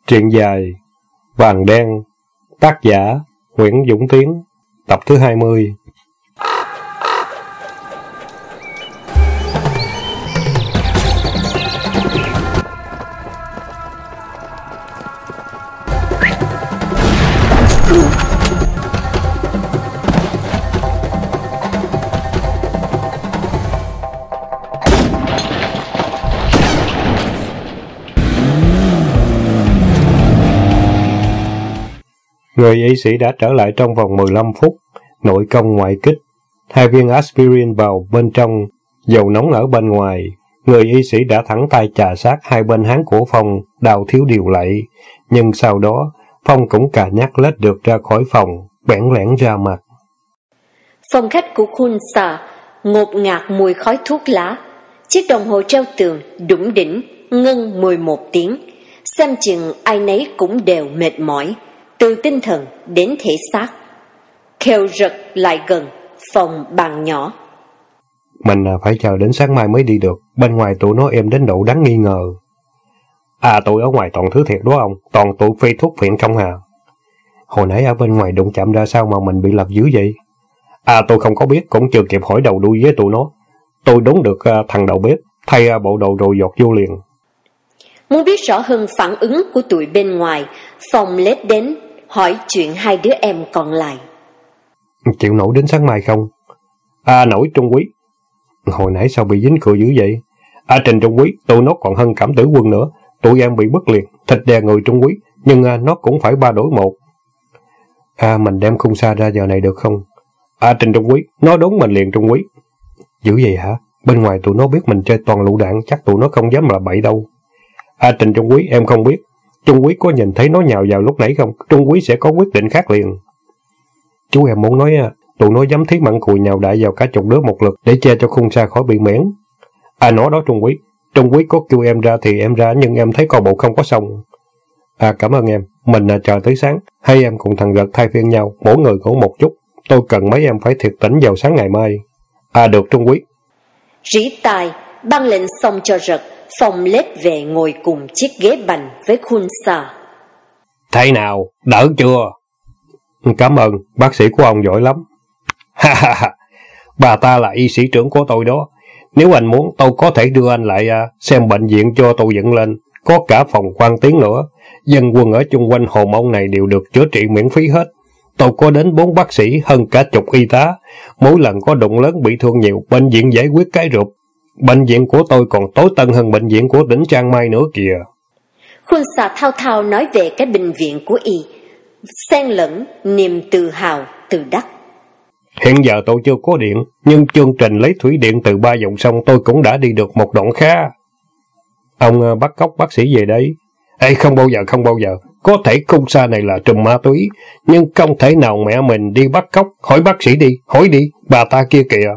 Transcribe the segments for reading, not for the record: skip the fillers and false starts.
Truyện dài Vàng Đen, tác giả Nguyễn Dũng Tiến, tập thứ 20. Người y sĩ đã trở lại trong vòng 15 phút, nội công ngoại kích, 2 viên aspirin vào bên trong, dầu nóng ở bên ngoài. Người y sĩ đã thẳng tay chà sát hai bên háng của Phong, đau thiếu điều lạy. Nhưng sau đó, Phong cũng cà nhắc lết được ra khỏi phòng, bẽn lẽn ra mặt. Phòng khách của Khunsa ngột ngạt mùi khói thuốc lá. Chiếc đồng hồ treo tường đủng đỉnh ngân 11 tiếng. Xem chừng ai nấy cũng đều mệt mỏi, từ tinh thần đến thể xác. Khều rật lại gần phòng bàn nhỏ. Mình phải chờ đến sáng mai mới đi được, bên ngoài tụi nó êm đến độ đáng nghi ngờ. Tụi ở ngoài toàn thứ thiệt đó ông, toàn tụi phê thuốc phiện không à. Hồi nãy ở bên ngoài đụng chạm ra sao mà mình bị lập dữ vậy? Tôi không có biết, cũng chưa kịp hỏi đầu đuôi với tụi nó. Tôi đốn được thằng đầu bếp, thay bộ đồ rồi giọt vô liền. Muốn biết rõ hơn phản ứng của tụi bên ngoài, Phong lết đến hỏi chuyện hai đứa em còn lại. Chịu nổi đến sáng mai không? Nổi Trung Quý. Hồi nãy sao bị dính cửa dữ vậy? Trình Trung Quý, tụi nó còn hơn Cảm Tử Quân nữa. Tụi em bị bứt liệt, thịt đè người Trung Quý, nhưng nó cũng phải 3 đổi 1. Mình đem khung xa ra giờ này được không? Trình Trung Quý, nó đốn mình liền Trung Quý. Dữ vậy hả? Bên ngoài tụi nó biết mình chơi toàn lựu đạn, chắc tụi nó không dám là bậy đâu. Trình Trung Quý, em không biết. Trung Quý có nhìn thấy nó nhào vào lúc nãy không? Trung Quý sẽ có quyết định khác liền. Chú em muốn nói tụi nó dám thí mặn cùi nhào đại vào cả chục đứa một lượt để che cho khung xa khỏi bị miễn. Nó đó Trung Quý. Trung Quý có kêu em ra thì em ra, nhưng em thấy coi bộ không có xong. Cảm ơn em. Mình chờ tới sáng. Hai em cùng thằng Gật thay phiên nhau, mỗi người ngủ một chút. Tôi cần mấy em phải thiệt tỉnh vào sáng ngày mai. Được Trung Quý. Rỉ tai ban lệnh xong cho Rật, Phong lết về ngồi cùng chiếc ghế bành với Khunsa. Thế nào, đỡ chưa? Cảm ơn, bác sĩ của ông giỏi lắm. Bà ta là y sĩ trưởng của tôi đó. Nếu anh muốn, tôi có thể đưa anh lại xem bệnh viện cho tôi dựng lên. Có cả phòng khoan tiến nữa. Dân quân ở chung quanh hồn ông này đều được chữa trị miễn phí hết. Tôi có đến 4 bác sĩ, hơn cả chục y tá. Mỗi lần có đụng lớn bị thương nhiều, bệnh viện giải quyết cái rụp. Bệnh viện của tôi còn tối tân hơn bệnh viện của tỉnh Trang Mai nữa kìa. Khunsa thao thao nói về cái bệnh viện của y, xen lẫn niềm tự hào, tự đắc. Hiện giờ tôi chưa có điện, nhưng chương trình lấy thủy điện từ 3 dòng sông tôi cũng đã đi được một đoạn khá. Ông bắt cóc bác sĩ về đấy. Không bao giờ. Có thể khung xa này là trùm ma túy, nhưng không thể nào mẹ mình đi bắt cóc. Hỏi bác sĩ đi, hỏi đi, bà ta kia kìa.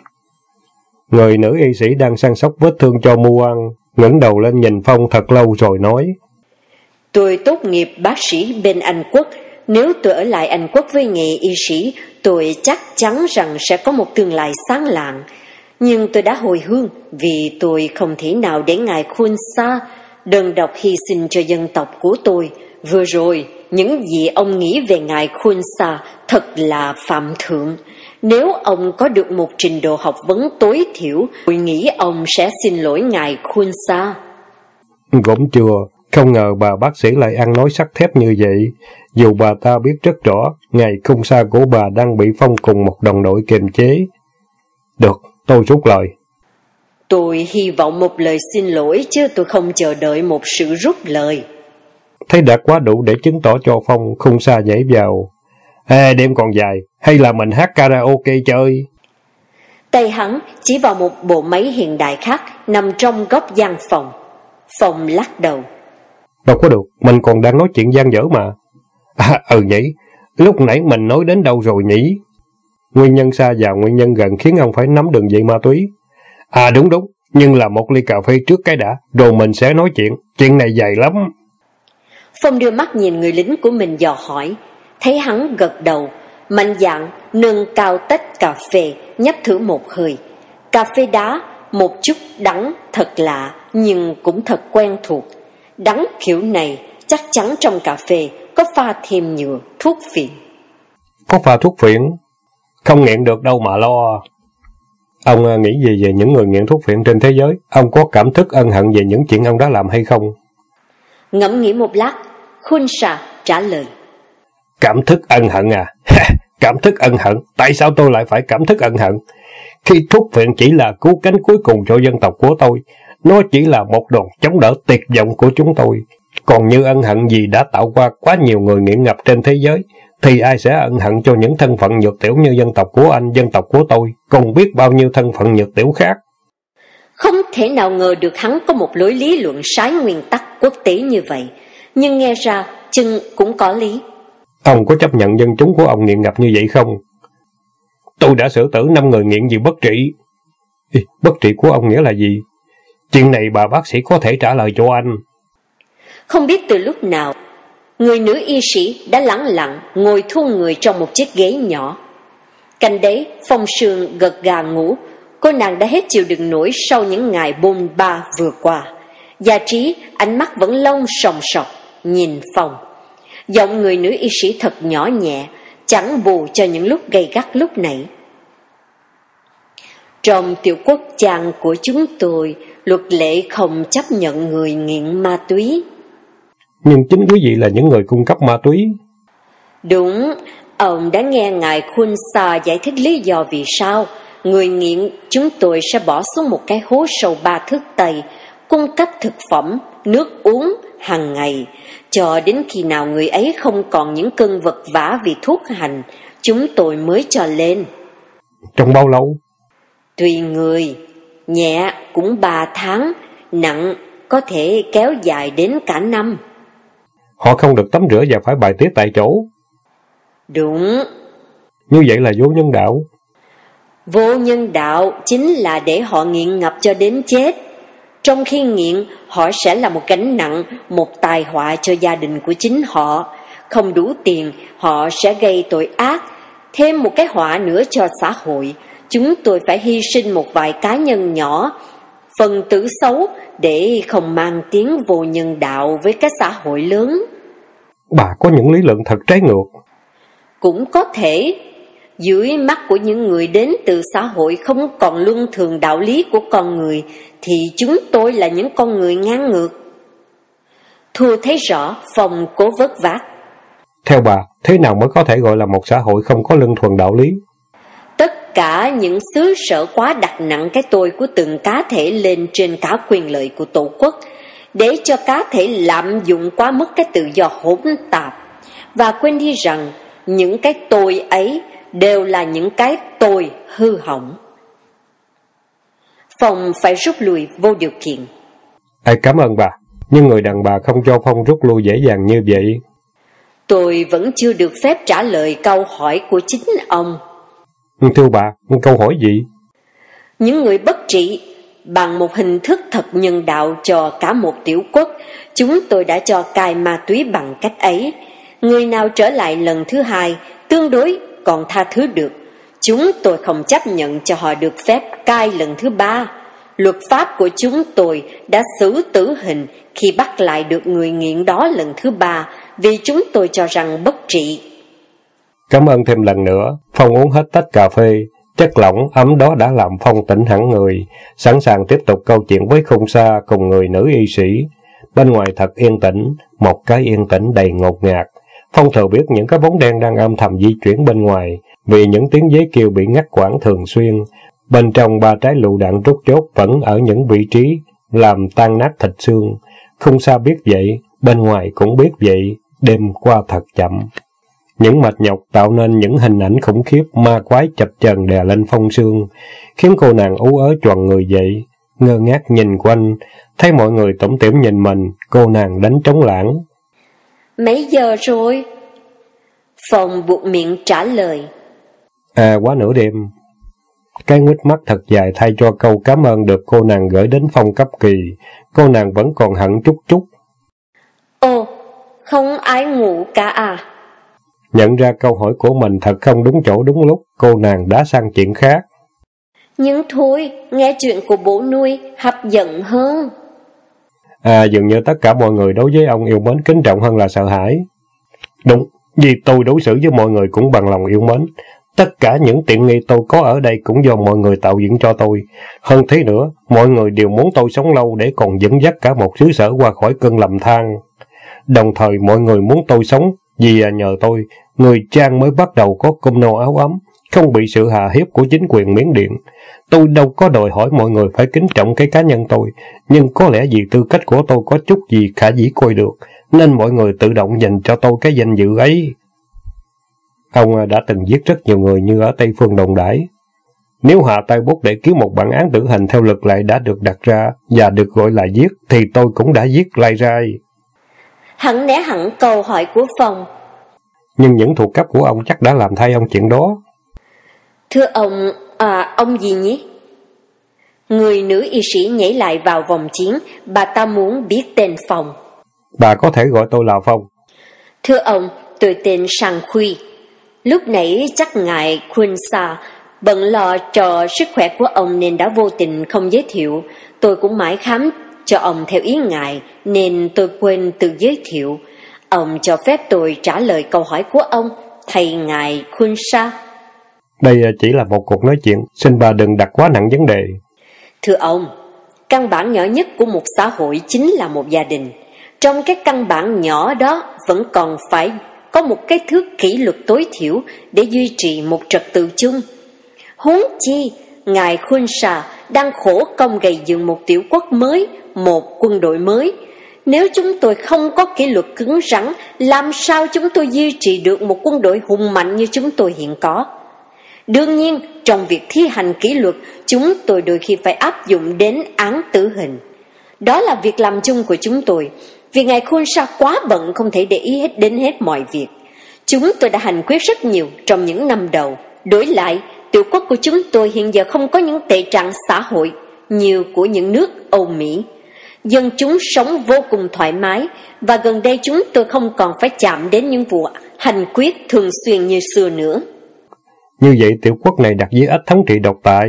Người nữ y sĩ đang săn sóc vết thương cho Muan ngẩng đầu lên nhìn Phong thật lâu rồi nói: Tôi tốt nghiệp bác sĩ bên Anh Quốc. Nếu tôi ở lại Anh Quốc với nghề y sĩ, tôi chắc chắn rằng sẽ có một tương lai sáng lạng. Nhưng tôi đã hồi hương vì tôi không thể nào để ngài Khunsa đơn độc hy sinh cho dân tộc của tôi. Vừa rồi, những gì ông nghĩ về ngài Khunsa thật là phạm thượng. Nếu ông có được một trình độ học vấn tối thiểu, tôi nghĩ ông sẽ xin lỗi ngài Khunsa. Cũng chưa, không ngờ bà bác sĩ lại ăn nói sắt thép như vậy. Dù bà ta biết rất rõ, ngài Khunsa của bà đang bị Phong cùng một đồng đội kiềm chế. Được, tôi rút lời. Tôi hy vọng một lời xin lỗi, chứ tôi không chờ đợi một sự rút lời. Thấy đã quá đủ để chứng tỏ cho Phong. Khunsa nhảy vào. Đêm còn dài, hay là mình hát karaoke chơi? Tay hắn chỉ vào một bộ máy hiện đại khác nằm trong góc gian phòng. Phong lắc đầu. Đâu có được, mình còn đang nói chuyện gian dở mà. Nhỉ, lúc nãy mình nói đến đâu rồi nhỉ? Nguyên nhân xa và nguyên nhân gần khiến ông phải nắm đường dây ma túy. Đúng, nhưng là một ly cà phê trước cái đã, rồi mình sẽ nói chuyện này dài lắm. Phong đưa mắt nhìn người lính của mình dò hỏi, thấy hắn gật đầu, mạnh dạn nâng cao tách cà phê, nhấp thử một hơi. Cà phê đá, một chút đắng thật lạ, nhưng cũng thật quen thuộc. Đắng kiểu này chắc chắn trong cà phê có pha thêm nhiều thuốc phiện. Có pha thuốc phiện? Không nghiện được đâu mà lo. Ông nghĩ gì về những người nghiện thuốc phiện trên thế giới? Ông có cảm thức ân hận về những chuyện ông đã làm hay không? Ngẫm nghĩ một lát, Khun Sa trả lời. Cảm thức ân hận à? Cảm thức ân hận? Tại sao tôi lại phải cảm thức ân hận? Khi thuốc phiện chỉ là cứu cánh cuối cùng cho dân tộc của tôi, nó chỉ là một đòn chống đỡ tuyệt vọng của chúng tôi. Còn như ân hận gì đã tạo qua quá nhiều người nghiện ngập trên thế giới, thì ai sẽ ân hận cho những thân phận nhược tiểu như dân tộc của anh, dân tộc của tôi, còn biết bao nhiêu thân phận nhược tiểu khác. Không thể nào ngờ được hắn có một lối lý luận trái nguyên tắc quốc tế như vậy, nhưng nghe ra chừng cũng có lý. Ông có chấp nhận dân chúng của ông nghiện ngập như vậy không? Tôi đã xử tử 5 người nghiện vì bất trị. Bất trị của ông nghĩa là gì? Chuyện này bà bác sĩ có thể trả lời cho anh. Không biết từ lúc nào, người nữ y sĩ đã lẳng lặng ngồi thu người trong một chiếc ghế nhỏ. Cạnh đấy, Phong Sương gật gà ngủ. Cô nàng đã hết chịu đựng nổi sau những ngày bôn ba vừa qua. Gia Trí, ánh mắt vẫn lông sòng sọc, nhìn Phong. Giọng người nữ y sĩ thật nhỏ nhẹ, chẳng bù cho những lúc gay gắt lúc nãy. Trong tiểu quốc trang của chúng tôi, luật lệ không chấp nhận người nghiện ma túy. Nhưng chính quý vị là những người cung cấp ma túy. Đúng, ông đã nghe ngài Khun Sa giải thích lý do vì sao người nghiện chúng tôi sẽ bỏ xuống một cái hố sâu 3 thước Tây, cung cấp thực phẩm, nước uống hàng ngày, cho đến khi nào người ấy không còn những cơn vật vã vì thuốc hành, chúng tôi mới cho lên. Trong bao lâu? Tùy người, nhẹ cũng 3 tháng, nặng có thể kéo dài đến cả năm. Họ không được tắm rửa và phải bài tiết tại chỗ. Đúng. Như vậy là vô nhân đạo. Vô nhân đạo chính là để họ nghiện ngập cho đến chết. Trong khi nghiện, họ sẽ là một gánh nặng, một tai họa cho gia đình của chính họ. Không đủ tiền, họ sẽ gây tội ác, thêm một cái họa nữa cho xã hội. Chúng tôi phải hy sinh một vài cá nhân nhỏ, phần tử xấu, để không mang tiếng vô nhân đạo với cái xã hội lớn. Bà có những lý luận thật trái ngược. Cũng có thể, dưới mắt của những người đến từ xã hội không còn luân thường đạo lý của con người, thì chúng tôi là những con người ngang ngược. Thu thấy rõ, Phong cố vất vát. Theo bà, thế nào mới có thể gọi là một xã hội không có luân thuần đạo lý? Tất cả những xứ sở quá đặt nặng cái tôi của từng cá thể lên trên cả quyền lợi của tổ quốc, để cho cá thể lạm dụng quá mức cái tự do hỗn tạp, và quên đi rằng những cái tôi ấy đều là những cái tôi hư hỏng. Phong phải rút lui vô điều kiện. Cảm ơn bà, nhưng người đàn bà không cho Phong rút lui dễ dàng như vậy. Tôi vẫn chưa được phép trả lời câu hỏi của chính ông. Thưa bà, câu hỏi gì? Những người bất trị, bằng một hình thức thật nhân đạo cho cả một tiểu quốc, chúng tôi đã cho cai ma túy bằng cách ấy. Người nào trở lại lần thứ hai, tương đối còn tha thứ được. Chúng tôi không chấp nhận cho họ được phép cai lần thứ 3. Luật pháp của chúng tôi đã xử tử hình khi bắt lại được người nghiện đó lần thứ 3, vì chúng tôi cho rằng bất trị. Cảm ơn thêm lần nữa. Phong uống hết tách cà phê. Chất lỏng ấm đó đã làm Phong tỉnh hẳn người, sẵn sàng tiếp tục câu chuyện với Khung Sa cùng người nữ y sĩ. Bên ngoài thật yên tĩnh, một cái yên tĩnh đầy ngột ngạt. Phong thừa biết những cái bóng đen đang âm thầm di chuyển bên ngoài, vì những tiếng dế kêu bị ngắt quãng thường xuyên. Bên trong 3 trái lựu đạn rút chốt vẫn ở những vị trí làm tan nát thịt xương. Khung Sa biết vậy, bên ngoài cũng biết vậy, đêm qua thật chậm. Những mệt nhọc tạo nên những hình ảnh khủng khiếp ma quái chập chờn đè lên Phong Sương, khiến cô nàng ú ớ choàng người dậy, ngơ ngác nhìn quanh, thấy mọi người tủm tỉm nhìn mình, cô nàng đánh trống lảng. Mấy giờ rồi? Phong buộc miệng trả lời. Quá nửa đêm. Cái nguýt mắt thật dài thay cho câu cảm ơn được cô nàng gửi đến Phong cấp kỳ, cô nàng vẫn còn hận chút chút. Ồ, không ai ngủ cả à? Nhận ra câu hỏi của mình thật không đúng chỗ đúng lúc, cô nàng đã sang chuyện khác. Nhưng thôi, nghe chuyện của bố nuôi hấp dẫn hơn. Dường như tất cả mọi người đối với ông yêu mến kính trọng hơn là sợ hãi. Đúng, vì tôi đối xử với mọi người cũng bằng lòng yêu mến. Tất cả những tiện nghi tôi có ở đây cũng do mọi người tạo dựng cho tôi. Hơn thế nữa, mọi người đều muốn tôi sống lâu để còn dẫn dắt cả một xứ sở qua khỏi cơn lầm than. Đồng thời mọi người muốn tôi sống vì nhờ tôi, người Trang mới bắt đầu có cơm no áo ấm, không bị sự hà hiếp của chính quyền Miến Điện. Tôi đâu có đòi hỏi mọi người phải kính trọng cái cá nhân tôi, nhưng có lẽ vì tư cách của tôi có chút gì khả dĩ coi được, nên mọi người tự động dành cho tôi cái danh dự ấy. Ông đã từng giết rất nhiều người như ở Tây Phương đồn đãi. Nếu hạ tay bút để cứu một bản án tử hình theo luật lệ đã được đặt ra và được gọi là giết, thì tôi cũng đã giết Lai Rai. Hắn né hẳn câu hỏi của Phong. Nhưng những thuộc cấp của ông chắc đã làm thay ông chuyện đó. Thưa ông gì nhỉ? Người nữ y sĩ nhảy lại vào vòng chiến, bà ta muốn biết tên Phong. Bà có thể gọi tôi là Phong. Thưa ông, tôi tên Sang Khuy. Lúc nãy chắc ngài Khunsa bận lo cho sức khỏe của ông nên đã vô tình không giới thiệu. Tôi cũng mãi khám cho ông theo ý ngài nên tôi quên tự giới thiệu. Ông cho phép tôi trả lời câu hỏi của ông, thầy ngài Khunsa. Đây chỉ là một cuộc nói chuyện, xin bà đừng đặt quá nặng vấn đề. Thưa ông, căn bản nhỏ nhất của một xã hội chính là một gia đình. Trong cái căn bản nhỏ đó vẫn còn phải có một cái thước kỷ luật tối thiểu để duy trì một trật tự chung. Huống chi, ngài Khunsa đang khổ công gây dựng một tiểu quốc mới, một quân đội mới. Nếu chúng tôi không có kỷ luật cứng rắn, làm sao chúng tôi duy trì được một quân đội hùng mạnh như chúng tôi hiện có? Đương nhiên, trong việc thi hành kỷ luật, chúng tôi đôi khi phải áp dụng đến án tử hình. Đó là việc làm chung của chúng tôi. Vì ngài Khunsa quá bận không thể để ý đến hết mọi việc. Chúng tôi đã hành quyết rất nhiều trong những năm đầu. Đổi lại, tiểu quốc của chúng tôi hiện giờ không có những tệ trạng xã hội như của những nước Âu Mỹ. Dân chúng sống vô cùng thoải mái, và gần đây chúng tôi không còn phải chạm đến những vụ hành quyết thường xuyên như xưa nữa. Như vậy tiểu quốc này đặt dưới ách thống trị độc tài.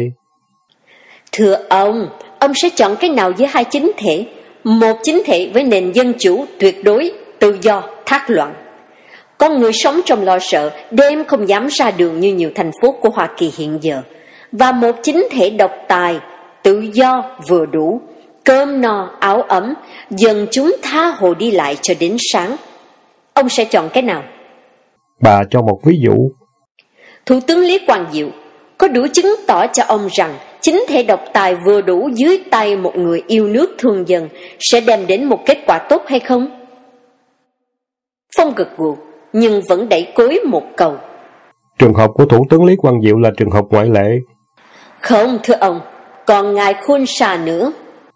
Thưa ông sẽ chọn cái nào giữa hai chính thể? Một chính thể với nền dân chủ tuyệt đối, tự do, thác loạn. Con người sống trong lo sợ, đêm không dám ra đường như nhiều thành phố của Hoa Kỳ hiện giờ. Và một chính thể độc tài, tự do vừa đủ, cơm no, áo ấm, dân chúng tha hồ đi lại cho đến sáng. Ông sẽ chọn cái nào? Bà cho một ví dụ. Thủ tướng Lý Quang Diệu có đủ chứng tỏ cho ông rằng chính thể độc tài vừa đủ dưới tay một người yêu nước thương dân sẽ đem đến một kết quả tốt hay không? Phong gật gù, nhưng vẫn đẩy cối một câu. Trường hợp của Thủ tướng Lý Quang Diệu là trường hợp ngoại lệ. Không, thưa ông, còn ngài Khunsa nữa.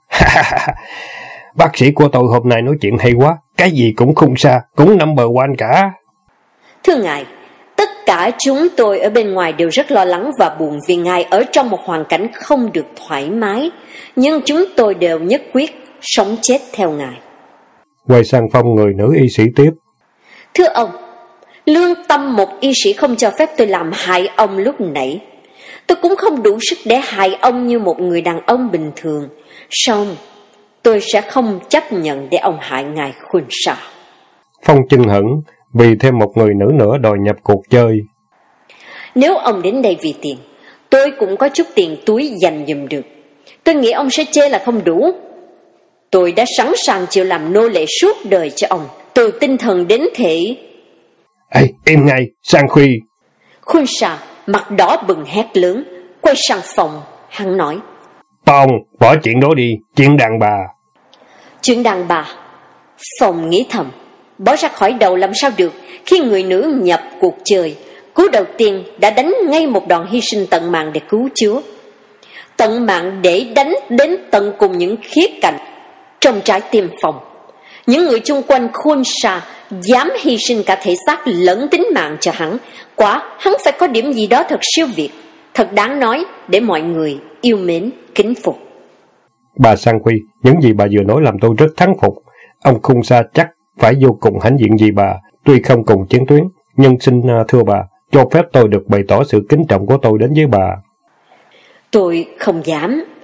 Bác sĩ của tôi hôm nay nói chuyện hay quá, cái gì cũng khung xa, cũng number one cả. Thưa ngài, tất cả chúng tôi ở bên ngoài đều rất lo lắng và buồn vì ngài ở trong một hoàn cảnh không được thoải mái, nhưng chúng tôi đều nhất quyết sống chết theo ngài. Quay sang Phong, người nữ y sĩ tiếp. Thưa ông, lương tâm một y sĩ không cho phép tôi làm hại ông lúc nãy. Tôi cũng không đủ sức để hại ông như một người đàn ông bình thường. Song tôi sẽ không chấp nhận để ông hại ngài Khunsa. Phong chưng hững vì thêm một người nữ nữa đòi nhập cuộc chơi. Nếu ông đến đây vì tiền, tôi cũng có chút tiền túi dành dùm được. Tôi nghĩ ông sẽ chê là không đủ. Tôi đã sẵn sàng chịu làm nô lệ suốt đời cho ông, từ tinh thần đến thể. Ê, im ngay, Sang Khuy. Khunsa mặt đỏ bừng hét lớn, quay sang phòng, hắn nói. Phong, bỏ chuyện đó đi, chuyện đàn bà. Chuyện đàn bà? Phong nghĩ thầm, bỏ ra khỏi đầu làm sao được khi người nữ nhập cuộc chơi. Cú đầu tiên đã đánh ngay một đòn hy sinh tận mạng để cứu Chúa. Tận mạng để đánh đến tận cùng những khía cạnh trong trái tim Phong. Những người chung quanh Khunsa dám hy sinh cả thể xác lẫn tính mạng cho hắn. Quả hắn phải có điểm gì đó thật siêu việt, thật đáng nói để mọi người yêu mến, kính phục. Bà Sang Khuy, những gì bà vừa nói làm tôi rất thán phục. Ông Khunsa chắc phải vô cùng hãnh diện vì bà, tuy không cùng chiến tuyến, nhưng xin thưa bà, cho phép tôi được bày tỏ sự kính trọng của tôi đến với bà. Tôi không dám.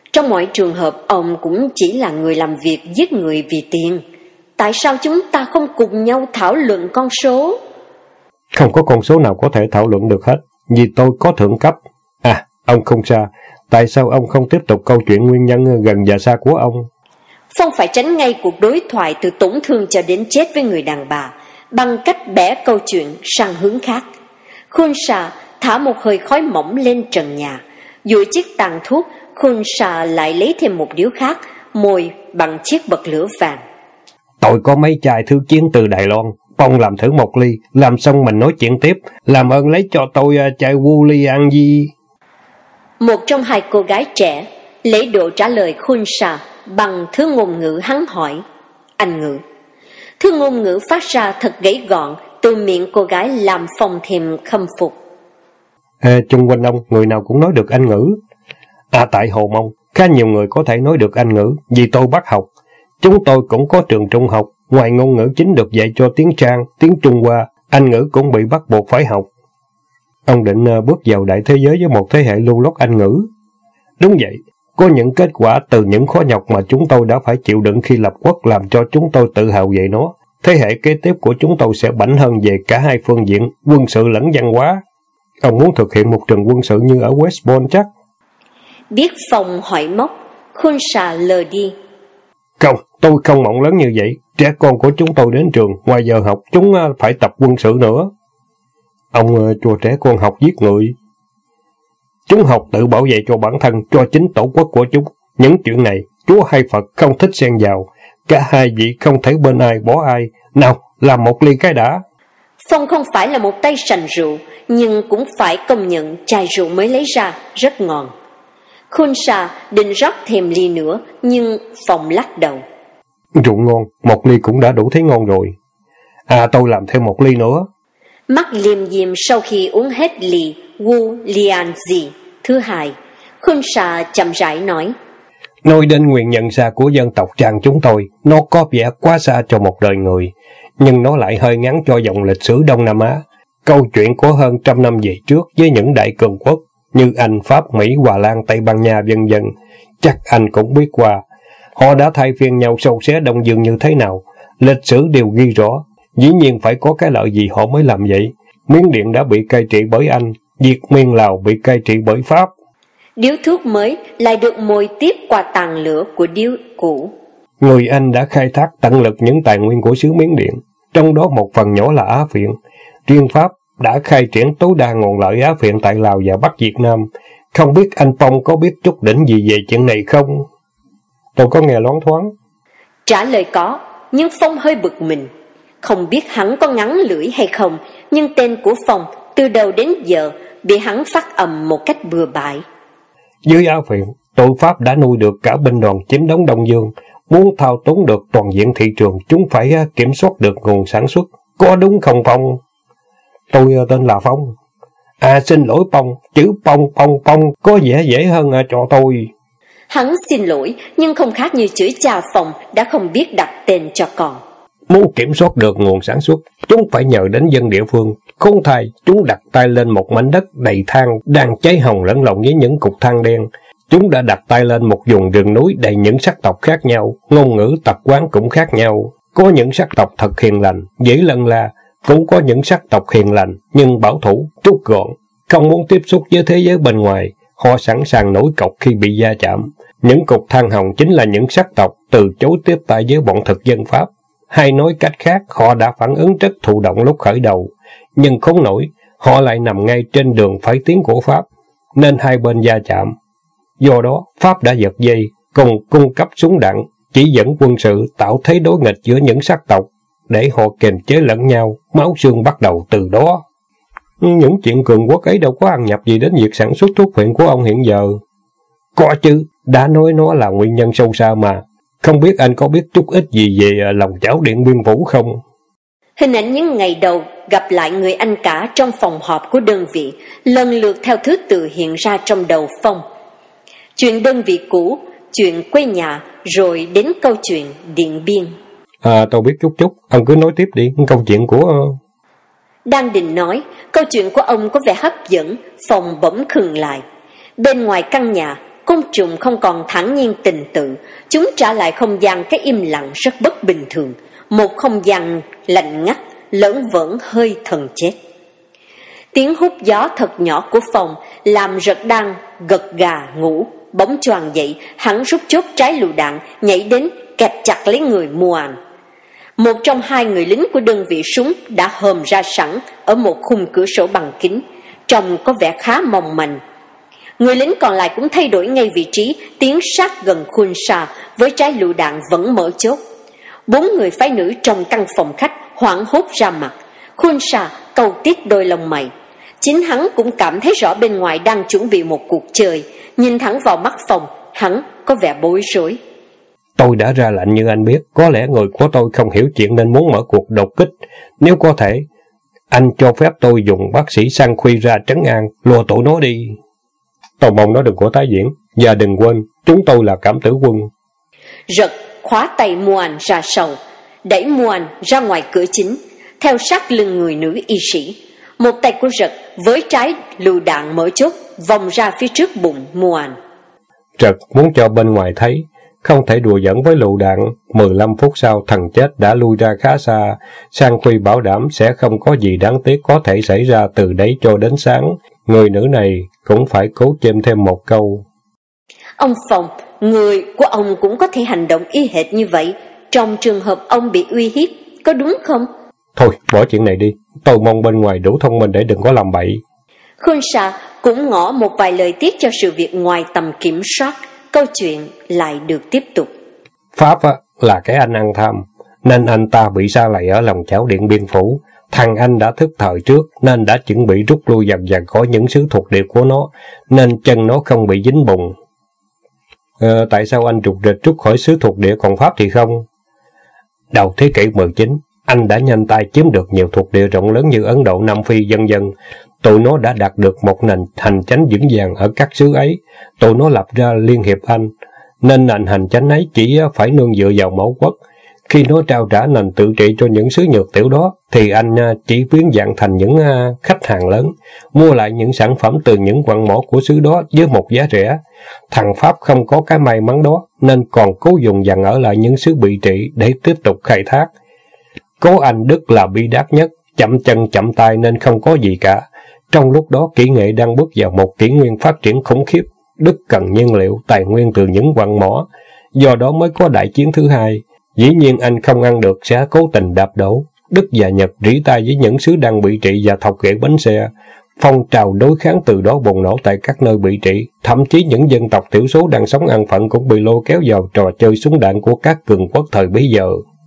Trong mọi trường hợp, ông cũng chỉ là người làm việc giết người vì tiền. Tại sao chúng ta không cùng nhau thảo luận con số? Không có con số nào có thể thảo luận được hết, vì tôi có thượng cấp. À, ông không xa, tại sao ông không tiếp tục câu chuyện nguyên nhân gần và xa của ông? Phong phải tránh ngay cuộc đối thoại từ tổn thương cho đến chết với người đàn bà, bằng cách bẻ câu chuyện sang hướng khác. Khun Sa thả một hơi khói mỏng lên trần nhà. Dụi chiếc tàn thuốc, Khun Sa lại lấy thêm một điếu khác, mồi bằng chiếc bật lửa vàng. Tôi có mấy chai thứ chiến từ Đài Loan, Phong làm thử một ly, làm xong mình nói chuyện tiếp. Làm ơn lấy cho tôi chai Wuliang gì. Một trong hai cô gái trẻ lấy độ trả lời Khun Sa bằng thứ ngôn ngữ hắn hỏi. Anh ngữ. Thứ ngôn ngữ phát ra thật gãy gọn từ miệng cô gái, làm Phong thêm khâm phục. Chung quanh ông, người nào cũng nói được Anh ngữ. À, tại Hồ Mông, khá nhiều người có thể nói được Anh ngữ, vì tôi bắt học. Chúng tôi cũng có trường trung học, ngoài ngôn ngữ chính được dạy cho tiếng Trang, tiếng Trung Hoa, Anh ngữ cũng bị bắt buộc phải học. Ông định bước vào đại thế giới với một thế hệ lưu lót Anh ngữ. Đúng vậy, có những kết quả từ những khó nhọc mà chúng tôi đã phải chịu đựng khi lập quốc làm cho chúng tôi tự hào về nó. Thế hệ kế tiếp của chúng tôi sẽ bảnh hơn về cả hai phương diện, quân sự lẫn văn hóa. Ông muốn thực hiện một trường quân sự như ở West Point chắc? Biết Phong hỏi móc, Khun Sa lờ đi. Không, tôi không mộng lớn như vậy. Trẻ con của chúng tôi đến trường, ngoài giờ học chúng phải tập quân sự nữa. Ông cho trẻ con học giết người. Chúng học tự bảo vệ cho bản thân, cho chính tổ quốc của chúng. Những chuyện này, Chúa hay Phật không thích xen vào. Cả hai vị không thể bên ai bỏ ai. Nào, làm một ly cái đã. Phong không phải là một tay sành rượu, nhưng cũng phải công nhận chai rượu mới lấy ra rất ngon. Khun Sa định rót thêm ly nữa, nhưng Phong lắc đầu. Rượu ngon, một ly cũng đã đủ thấy ngon rồi. À, tôi làm thêm một ly nữa. Mắt liêm diêm sau khi uống hết ly Wuliang gì thứ hai, Khun Sa chậm rãi nói. Nói đến nguyên nhân xa của dân tộc Trang chúng tôi, nó có vẻ quá xa cho một đời người, nhưng nó lại hơi ngắn cho dòng lịch sử Đông Nam Á. Câu chuyện của hơn 100 năm về trước với những đại cường quốc như Anh, Pháp, Mỹ, Hòa Lan, Tây Ban Nha vân vân, chắc anh cũng biết qua. Họ đã thay phiên nhau sâu xé Đông Dương như thế nào, lịch sử đều ghi rõ. Dĩ nhiên phải có cái lợi gì họ mới làm vậy. Miến Điện đã bị cai trị bởi Anh, Việt Miên Lào bị cai trị bởi Pháp. Điếu thuốc mới lại được mồi tiếp qua tàn lửa của điếu cũ. Người Anh đã khai thác tận lực những tài nguyên của xứ Miến Điện, trong đó một phần nhỏ là Á Phiện. Riêng Pháp đã khai triển tối đa nguồn lợi Á Phiện tại Lào và Bắc Việt Nam. Không biết anh Phong có biết chút đỉnh gì về chuyện này không? Tôi có nghe loáng thoáng. Trả lời có, nhưng Phong hơi bực mình. Không biết hắn có ngắn lưỡi hay không, nhưng tên của Phong từ đầu đến giờ bị hắn phát âm một cách bừa bãi. Dưới Á Phiện, tội Pháp đã nuôi được cả binh đoàn chiếm đóng Đông Dương. Muốn thao túng được toàn diện thị trường, chúng phải kiểm soát được nguồn sản xuất. Có đúng không Phong? Tôi tên là Phong. À, xin lỗi Phong, chữ Phong có vẻ dễ hơn cho tôi. Hắn xin lỗi, nhưng không khác như chữ cha Phong đã không biết đặt tên cho con. Muốn kiểm soát được nguồn sản xuất, chúng phải nhờ đến dân địa phương. Khốn thay, chúng đặt tay lên một mảnh đất đầy than đang cháy hồng lẫn lộn với những cục than đen. Chúng đã đặt tay lên một vùng rừng núi đầy những sắc tộc khác nhau, ngôn ngữ tập quán cũng khác nhau. Có những sắc tộc thật hiền lành, dễ lân la, cũng có những sắc tộc hiền lành nhưng bảo thủ, rút gọn, không muốn tiếp xúc với thế giới bên ngoài. Họ sẵn sàng nổi cọc khi bị va chạm. Những cục than hồng chính là những sắc tộc từ chối tiếp tay với bọn thực dân Pháp. Hay nói cách khác, họ đã phản ứng rất thụ động lúc khởi đầu, nhưng khốn nổi, họ lại nằm ngay trên đường phải tiến của Pháp, nên hai bên va chạm. Do đó, Pháp đã giật dây, cùng cung cấp súng đạn, chỉ dẫn quân sự tạo thế đối nghịch giữa những sắc tộc, để họ kiềm chế lẫn nhau, máu xương bắt đầu từ đó. Những chuyện cường quốc ấy đâu có ăn nhập gì đến việc sản xuất thuốc phiện của ông hiện giờ. Có chứ, đã nói nó là nguyên nhân sâu xa mà. Không biết anh có biết chút ít gì về lòng chảo Điện Biên Phủ không? Hình ảnh những ngày đầu gặp lại người anh cả trong phòng họp của đơn vị lần lượt theo thứ tự hiện ra trong đầu Phong. Chuyện đơn vị cũ, chuyện quê nhà, rồi đến câu chuyện Điện Biên. À, tôi biết chút, ông cứ nói tiếp đi, câu chuyện của... Đang định nói, câu chuyện của ông có vẻ hấp dẫn, Phong bỗng khựng lại. Bên ngoài căn nhà, Côn trùng không còn thản nhiên tình tự, chúng trả lại không gian cái im lặng rất bất bình thường, một không gian lạnh ngắt, lởn vởn hơi thần chết. Tiếng hút gió thật nhỏ của Phong làm Rật đang gật gà ngủ, bỗng choàng dậy, hắn rút chốt trái lựu đạn, nhảy đến kẹp chặt lấy người Muan. Một trong hai người lính của đơn vị súng đã hòm ra sẵn ở một khung cửa sổ bằng kính, trông có vẻ khá mong manh. Người lính còn lại cũng thay đổi ngay vị trí, tiến sát gần Khunsa với trái lựu đạn vẫn mở chốt. 4 người phái nữ trong căn phòng khách hoảng hốt ra mặt. Khunsa cau tít đôi lông mày. Chính hắn cũng cảm thấy rõ bên ngoài đang chuẩn bị một cuộc chơi. Nhìn thẳng vào mắt Phong, hắn có vẻ bối rối. Tôi đã ra lệnh như anh biết, có lẽ người của tôi không hiểu chuyện nên muốn mở cuộc đột kích. Nếu có thể, anh cho phép tôi dùng bác sĩ Sang Khuy ra trấn an, lùa tụi nó đi. Tôi mong nó đừng có tái diễn, và đừng quên, chúng tôi là cảm tử quân. Rật khóa tay Muan ra sau, đẩy Muan ra ngoài cửa chính, theo sát lưng người nữ y sĩ. Một tay của Rật với trái lựu đạn mở chốt, vòng ra phía trước bụng Muan. Rật muốn cho bên ngoài thấy, không thể đùa giỡn với lựu đạn. 15 phút sau thằng chết đã lui ra khá xa. Sang Khuy bảo đảm sẽ không có gì đáng tiếc có thể xảy ra từ đấy cho đến sáng. Người nữ này cũng phải cố chêm thêm một câu. Ông Phong, người của ông cũng có thể hành động y hệt như vậy trong trường hợp ông bị uy hiếp, có đúng không? Thôi, bỏ chuyện này đi. Tôi mong bên ngoài đủ thông minh để đừng có làm bậy. Khunsa cũng ngỏ một vài lời tiếc cho sự việc ngoài tầm kiểm soát. Câu chuyện lại được tiếp tục. Pháp là cái anh ăn tham, nên anh ta bị sa lầy ở lòng chảo Điện Biên Phủ. Thằng anh đã thức thời trước, nên đã chuẩn bị rút lui dần dần khỏi những xứ thuộc địa của nó, nên chân nó không bị dính bùn. Tại sao anh trục rịch rút khỏi xứ thuộc địa, còn Pháp thì không? Đầu thế kỷ 19, anh đã nhanh tay chiếm được nhiều thuộc địa rộng lớn như Ấn Độ, Nam Phi, vân vân. Tụi nó đã đạt được một nền hành chánh vững vàng ở các xứ ấy. Tụi nó lập ra Liên hiệp Anh, nên nền hành chánh ấy chỉ phải nương dựa vào mẫu quốc. Khi nó trao trả nền tự trị cho những xứ nhược tiểu đó, thì anh chỉ biến dạng thành những khách hàng lớn, mua lại những sản phẩm từ những quặng mỏ của xứ đó với một giá rẻ. Thằng Pháp không có cái may mắn đó, nên còn cố dùng dần ở lại những xứ bị trị để tiếp tục khai thác. Cố Anh Đức là bi đát nhất, chậm chân chậm tay nên không có gì cả. Trong lúc đó kỹ nghệ đang bước vào một kỷ nguyên phát triển khủng khiếp. Đức cần nhiên liệu, tài nguyên từ những quặng mỏ, do đó mới có đại chiến thứ hai. Dĩ nhiên anh không ăn được sẽ cố tình đạp đổ. Đức và Nhật rỉ tay với những xứ đang bị trị và thọc ghệ bánh xe. Phong trào đối kháng từ đó bùng nổ tại các nơi bị trị. Thậm chí những dân tộc thiểu số đang sống an phận cũng bị lôi kéo vào trò chơi súng đạn của các cường quốc thời bấy giờ.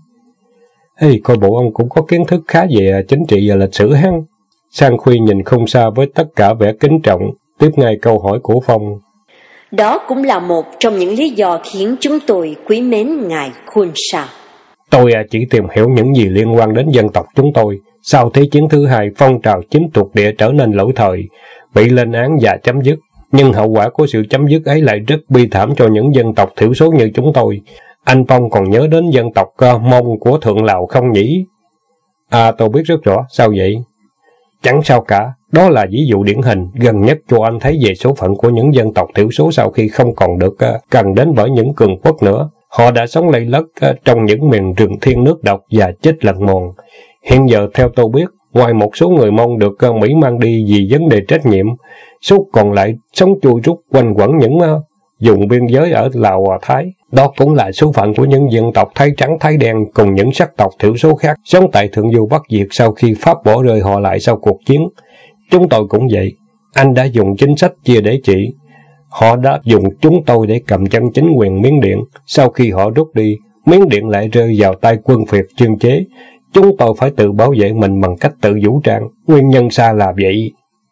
Coi bộ ông cũng có kiến thức khá về chính trị và lịch sử hăng. Sang Khuy nhìn không xa với tất cả vẻ kính trọng, tiếp ngay câu hỏi của Phong. Đó cũng là một trong những lý do khiến chúng tôi quý mến ngài Khunsa. Tôi chỉ tìm hiểu những gì liên quan đến dân tộc chúng tôi. Sau Thế chiến thứ hai, phong trào chính thuộc địa trở nên lỗi thời, bị lên án và chấm dứt. Nhưng hậu quả của sự chấm dứt ấy lại rất bi thảm cho những dân tộc thiểu số như chúng tôi. Anh Phong còn nhớ đến dân tộc Mông của Thượng Lào không nhỉ? Tôi biết rất rõ. Sao vậy? Chẳng sao cả. Đó là ví dụ điển hình gần nhất cho anh thấy về số phận của những dân tộc thiểu số sau khi không còn được cần đến bởi những cường quốc nữa. Họ đã sống lây lất trong những miền rừng thiên nước độc và chết lần mòn. Hiện giờ theo tôi biết, ngoài một số người Mông được Mỹ mang đi vì vấn đề trách nhiệm, số còn lại sống chui rút quanh quẩn những vùng biên giới ở Lào và Thái. Đó cũng là số phận của những dân tộc Thái trắng, Thái đen cùng những sắc tộc thiểu số khác sống tại Thượng Du Bắc Việt sau khi Pháp bỏ rơi họ lại sau cuộc chiến. Chúng tôi cũng vậy. Anh đã dùng chính sách chia để trị. Họ đã dùng chúng tôi để cầm chân chính quyền Miến Điện. Sau khi họ rút đi, Miến Điện lại rơi vào tay quân phiệt chuyên chế. Chúng tôi phải tự bảo vệ mình bằng cách tự vũ trang. Nguyên nhân xa là vậy.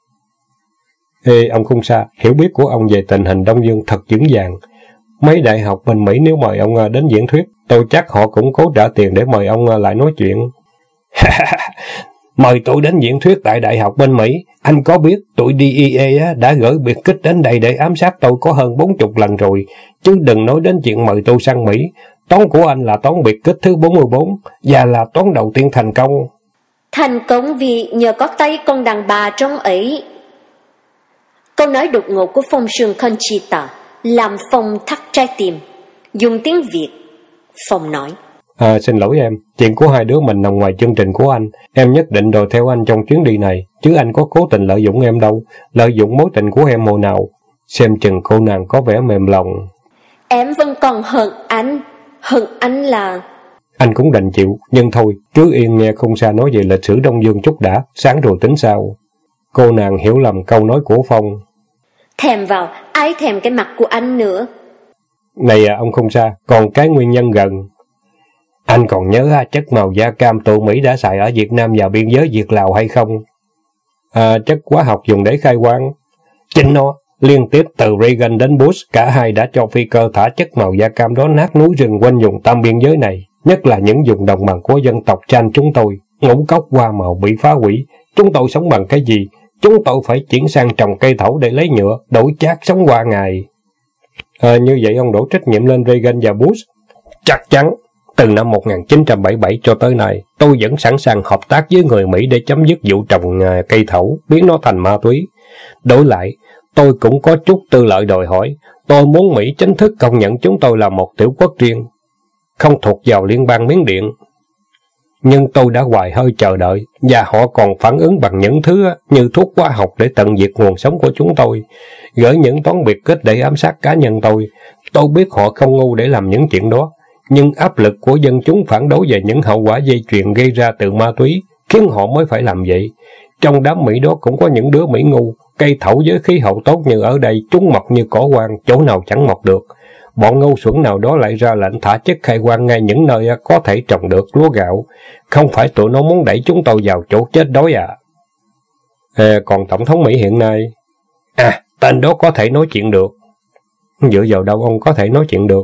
Ông Khunsa, hiểu biết của ông về tình hình Đông Dương thật vững vàng. Mấy đại học bên Mỹ nếu mời ông đến diễn thuyết, tôi chắc họ cũng cố trả tiền để mời ông lại nói chuyện. Mời tôi đến diễn thuyết tại đại học bên Mỹ. Anh có biết tụi DEA đã gửi biệt kích đến đây để ám sát tôi có hơn 40 lần rồi. Chứ đừng nói đến chuyện mời tôi sang Mỹ. Toán của anh là toán biệt kích thứ 44 và là toán đầu tiên thành công. Thành công vì nhờ có tay con đàn bà trong ấy. Câu nói đột ngột của Phong Sương Conchita làm Phong thắt trái tim. Dùng tiếng Việt, Phong nói. Xin lỗi em, chuyện của hai đứa mình nằm ngoài chương trình của anh. Em nhất định đòi theo anh trong chuyến đi này, chứ anh có cố tình lợi dụng em đâu. Lợi dụng mối tình của em hồi nào. Xem chừng cô nàng có vẻ mềm lòng. Em vẫn còn hận anh là... Anh cũng đành chịu, nhưng thôi, cứ yên nghe Khôn Sa nói về lịch sử Đông Dương chút đã, sáng rồi tính sau. Cô nàng hiểu lầm câu nói của Phong. Thèm vào, ai thèm cái mặt của anh nữa. Này ông Khôn Sa, còn cái nguyên nhân gần. Anh còn nhớ chất màu da cam tụi Mỹ đã xài ở Việt Nam và biên giới Việt Lào hay không? Chất hóa học dùng để khai quang. Chính nó, liên tiếp từ Reagan đến Bush, cả hai đã cho phi cơ thả chất màu da cam đó nát núi rừng quanh vùng tam biên giới này, nhất là những vùng đồng bằng của dân tộc Chan chúng tôi. Ngũ cốc hoa màu bị phá hủy, chúng tôi sống bằng cái gì? Chúng tôi phải chuyển sang trồng cây thảo để lấy nhựa, đổi chác sống qua ngày. Như vậy ông đổ trách nhiệm lên Reagan và Bush. Chắc chắn, từ năm 1977 cho tới nay, tôi vẫn sẵn sàng hợp tác với người Mỹ để chấm dứt vụ trồng cây thảo, biến nó thành ma túy. Đổi lại, tôi cũng có chút tư lợi đòi hỏi. Tôi muốn Mỹ chính thức công nhận chúng tôi là một tiểu quốc riêng, không thuộc vào Liên bang Miến Điện. Nhưng tôi đã hoài hơi chờ đợi, và họ còn phản ứng bằng những thứ như thuốc hóa học để tận diệt nguồn sống của chúng tôi, gửi những toán biệt kích để ám sát cá nhân tôi. Tôi biết họ không ngu để làm những chuyện đó, nhưng áp lực của dân chúng phản đối về những hậu quả dây chuyền gây ra từ ma túy khiến họ mới phải làm vậy. Trong đám Mỹ đó cũng có những đứa Mỹ ngu. Cây thảo với khí hậu tốt như ở đây, chúng mọc như cỏ hoang, chỗ nào chẳng mọc được. Bọn ngu xuẩn nào đó lại ra lệnh thả chất khai quang ngay những nơi có thể trồng được lúa gạo. Không phải tụi nó muốn đẩy chúng tôi vào chỗ chết đói à? Còn Tổng thống Mỹ hiện nay? Tên đó có thể nói chuyện được. Dựa vào đâu ông có thể nói chuyện được?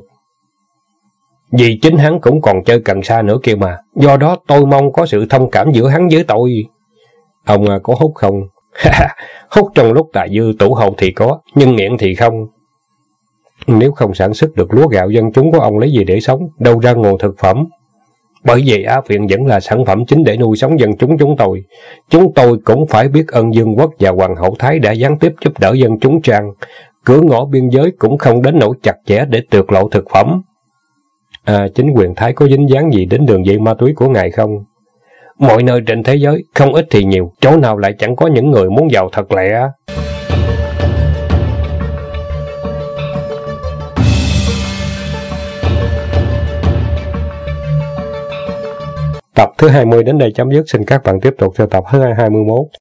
Vì chính hắn cũng còn chơi cần sa nữa kia mà. Do đó tôi mong có sự thông cảm giữa hắn với tôi. Ông có hút không? Hút trong lúc tài dư tủ hậu thì có, nhưng nghiện thì không. Nếu không sản xuất được lúa gạo, dân chúng của ông lấy gì để sống, đâu ra nguồn thực phẩm. Bởi vậy Á Phiện vẫn là sản phẩm chính để nuôi sống dân chúng tôi. Chúng tôi cũng phải biết ơn Dương Quốc và Hoàng hậu Thái đã gián tiếp giúp đỡ dân chúng Trang. Cửa ngõ biên giới cũng không đến nỗi chặt chẽ để tuyệt lộ thực phẩm. Chính quyền Thái có dính dáng gì đến đường dây ma túy của ngài không? Mọi nơi trên thế giới, không ít thì nhiều, chỗ nào lại chẳng có những người muốn giàu thật lẹ. Tập thứ 20 đến đây chấm dứt, xin các bạn tiếp tục theo tập thứ 21.